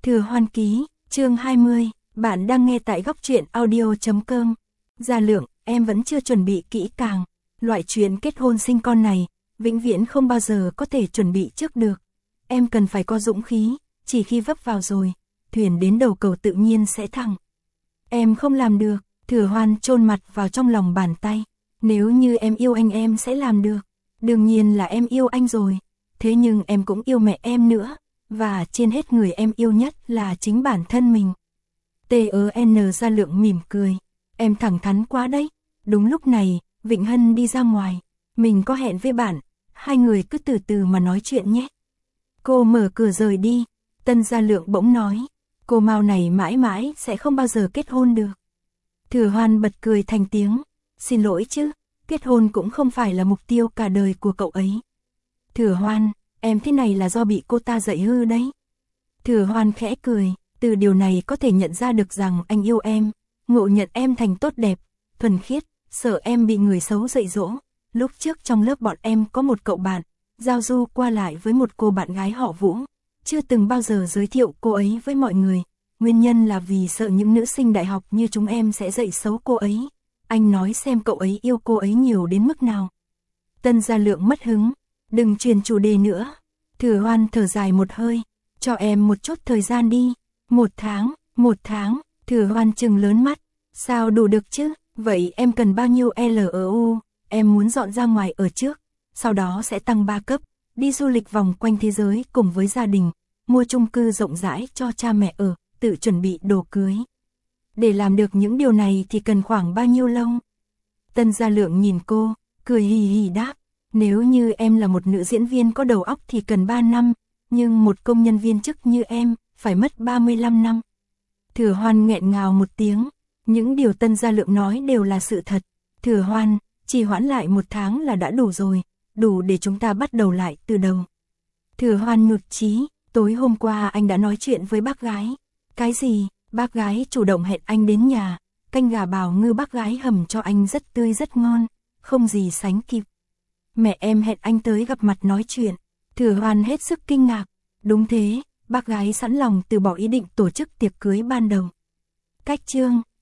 Thừa Hoan ký, chương 20, bạn đang nghe tại góc truyện audio.com. Gia Lượng, em vẫn chưa chuẩn bị kỹ càng. Loại chuyện kết hôn sinh con này, vĩnh viễn không bao giờ có thể chuẩn bị trước được. Em cần phải có dũng khí, chỉ khi vấp vào rồi, thuyền đến đầu cầu tự nhiên sẽ thẳng. Em không làm được, Thừa Hoan chôn mặt vào trong lòng bàn tay. Nếu như em yêu anh em sẽ làm được. Đương nhiên là em yêu anh rồi. Thế nhưng em cũng yêu mẹ em nữa. Và trên hết người em yêu nhất là chính bản thân mình. T.N. Gia Lượng mỉm cười. Em thẳng thắn quá đấy. Đúng lúc này, Vịnh Hân đi ra ngoài. Mình có hẹn với bạn. Hai người cứ từ từ mà nói chuyện nhé. Cô mở cửa rời đi. Tân Gia Lượng bỗng nói. Cô Mao này mãi mãi sẽ không bao giờ kết hôn được. Thừa Hoan bật cười thành tiếng. Xin lỗi chứ, kết hôn cũng không phải là mục tiêu cả đời của cậu ấy. Thừa Hoan, em thế này là do bị cô ta dạy hư đấy. Thừa Hoan khẽ cười, từ điều này có thể nhận ra được rằng anh yêu em, ngộ nhận em thành tốt đẹp, thuần khiết, sợ em bị người xấu dạy dỗ. Lúc trước trong lớp bọn em có một cậu bạn, giao du qua lại với một cô bạn gái họ Vũ, chưa từng bao giờ giới thiệu cô ấy với mọi người. Nguyên nhân là vì sợ những nữ sinh đại học như chúng em sẽ dạy xấu cô ấy. Anh nói xem cậu ấy yêu cô ấy nhiều đến mức nào. Tân Gia Lượng mất hứng. Đừng truyền chủ đề nữa. Thừa Hoan thở dài một hơi. Cho em một chút thời gian đi. 1 tháng. Thừa Hoan trừng lớn mắt. Sao đủ được chứ? Vậy em cần bao nhiêu LOU? Em muốn dọn ra ngoài ở trước. Sau đó sẽ tăng 3 cấp. Đi du lịch vòng quanh thế giới cùng với gia đình. Mua chung cư rộng rãi cho cha mẹ ở. Tự chuẩn bị đồ cưới. Để làm được những điều này thì cần khoảng bao nhiêu lâu? Tân Gia Lượng nhìn cô, cười hì hì đáp. Nếu như em là một nữ diễn viên có đầu óc thì cần 3 năm, nhưng một công nhân viên chức như em, phải mất 35 năm. Thừa Hoan nghẹn ngào một tiếng, những điều Tân Gia Lượng nói đều là sự thật. Thừa Hoan, chỉ hoãn lại 1 tháng là đã đủ rồi, đủ để chúng ta bắt đầu lại từ đầu. Thừa Hoan nhụt chí, tối hôm qua anh đã nói chuyện với bác gái. Cái gì? Bác gái chủ động hẹn anh đến nhà, canh gà bào ngư bác gái hầm cho anh rất tươi rất ngon, không gì sánh kịp. Mẹ em hẹn anh tới gặp mặt nói chuyện. Thừa Hoan hết sức kinh ngạc. Đúng thế, bác gái sẵn lòng từ bỏ ý định tổ chức tiệc cưới ban đầu. Cách chương